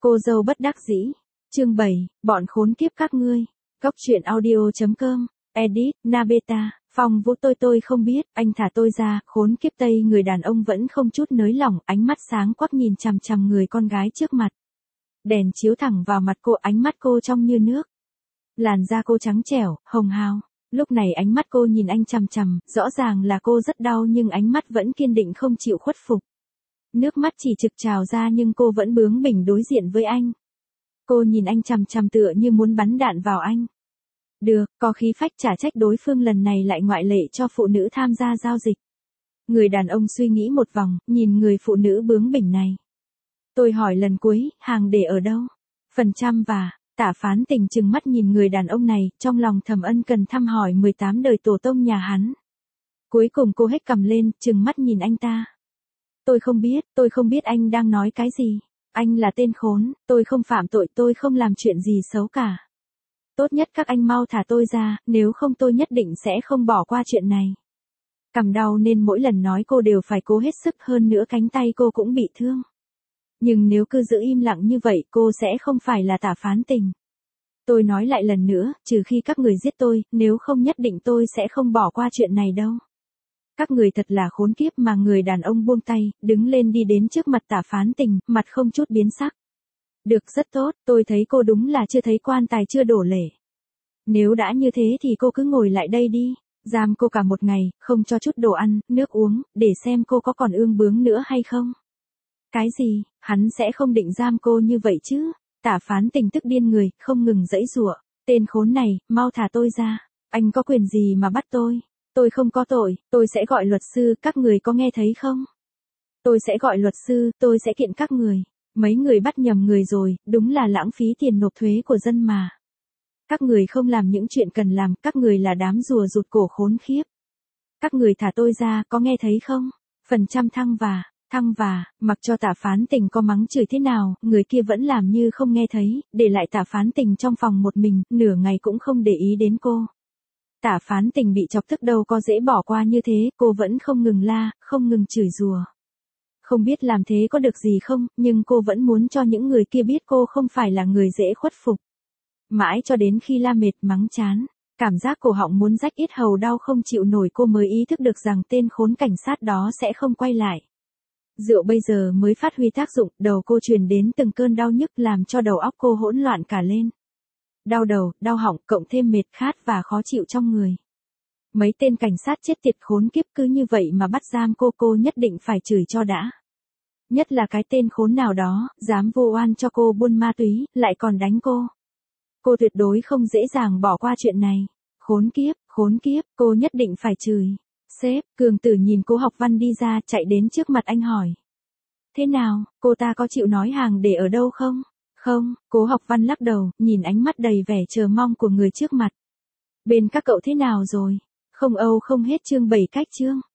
Cô dâu bất đắc dĩ. Chương 7, bọn khốn kiếp các ngươi. Góc truyện audio.com. Edit, Nabeta. Phong Vũ tôi không biết, anh thả tôi ra, khốn kiếp Tây. Người đàn ông vẫn không chút nới lỏng, ánh mắt sáng quắc nhìn chằm chằm người con gái trước mặt. Đèn chiếu thẳng vào mặt cô, ánh mắt cô trong như nước. Làn da cô trắng trẻo, hồng hào. Lúc này ánh mắt cô nhìn anh chằm chằm, rõ ràng là cô rất đau nhưng ánh mắt vẫn kiên định không chịu khuất phục. Nước mắt chỉ trực trào ra nhưng cô vẫn bướng bỉnh đối diện với anh. Cô nhìn anh chằm chằm tựa như muốn bắn đạn vào anh. Được, có khí phách trả trách đối phương lần này lại ngoại lệ cho phụ nữ tham gia giao dịch. Người đàn ông suy nghĩ một vòng, nhìn người phụ nữ bướng bỉnh này. Tôi hỏi lần cuối, hàng để ở đâu? Phần trăm và, Tả Phán Tình trừng mắt nhìn người đàn ông này, trong lòng thầm ân cần thăm hỏi 18 đời tổ tông nhà hắn. Cuối cùng cô hét cằm lên, trừng mắt nhìn anh ta. Tôi không biết anh đang nói cái gì. Anh là tên khốn, tôi không phạm tội, tôi không làm chuyện gì xấu cả. Tốt nhất các anh mau thả tôi ra, nếu không tôi nhất định sẽ không bỏ qua chuyện này. Cằm đau nên mỗi lần nói cô đều phải cố hết sức, hơn nữa cánh tay cô cũng bị thương. Nhưng nếu cứ giữ im lặng như vậy cô sẽ không phải là Tả Phán Tình. Tôi nói lại lần nữa, trừ khi các người giết tôi, nếu không nhất định tôi sẽ không bỏ qua chuyện này đâu. Các người thật là khốn kiếp. Mà người đàn ông buông tay, đứng lên đi đến trước mặt Tả Phán Tình, mặt không chút biến sắc. Được, rất tốt, tôi thấy cô đúng là chưa thấy quan tài chưa đổ lệ. Nếu đã như thế thì cô cứ ngồi lại đây đi, giam cô cả một ngày, không cho chút đồ ăn, nước uống, để xem cô có còn ương bướng nữa hay không. Cái gì, hắn sẽ không định giam cô như vậy chứ? Tả Phán Tình tức điên người, không ngừng giãy giụa. Tên khốn này, mau thả tôi ra. Anh có quyền gì mà bắt tôi? Tôi không có tội, tôi sẽ gọi luật sư, các người có nghe thấy không? Tôi sẽ gọi luật sư, tôi sẽ kiện các người. Mấy người bắt nhầm người rồi, đúng là lãng phí tiền nộp thuế của dân mà. Các người không làm những chuyện cần làm, các người là đám rùa rụt cổ khốn khiếp. Các người thả tôi ra, có nghe thấy không? Phần trăm thăng và, mặc cho Tả Phán Tình có mắng chửi thế nào, người kia vẫn làm như không nghe thấy, để lại Tả Phán Tình trong phòng một mình, nửa ngày cũng không để ý đến cô. Tả Phán Tình bị chọc tức đâu có dễ bỏ qua như thế, cô vẫn không ngừng la, không ngừng chửi rủa. Không biết làm thế có được gì không, nhưng cô vẫn muốn cho những người kia biết cô không phải là người dễ khuất phục. Mãi cho đến khi la mệt mắng chán, cảm giác cổ họng muốn rách yết hầu đau không chịu nổi, cô mới ý thức được rằng tên khốn cảnh sát đó sẽ không quay lại. Rượu bây giờ mới phát huy tác dụng, đầu cô truyền đến từng cơn đau nhức làm cho đầu óc cô hỗn loạn cả lên. Đau đầu, đau họng, cộng thêm mệt khát và khó chịu trong người. Mấy tên cảnh sát chết tiệt khốn kiếp cứ như vậy mà bắt giam cô nhất định phải chửi cho đã. Nhất là cái tên khốn nào đó, dám vu oan cho cô buôn ma túy, lại còn đánh cô. Cô tuyệt đối không dễ dàng bỏ qua chuyện này. Khốn kiếp, cô nhất định phải chửi. Sếp, Cường Tử nhìn Cố Học Văn đi ra, chạy đến trước mặt anh hỏi. Thế nào, cô ta có chịu nói hàng để ở đâu không? Không, Cố Học Văn lắc đầu, nhìn ánh mắt đầy vẻ chờ mong của người trước mặt. Bên các cậu thế nào rồi? Không âu không hết chương 7 cách chương.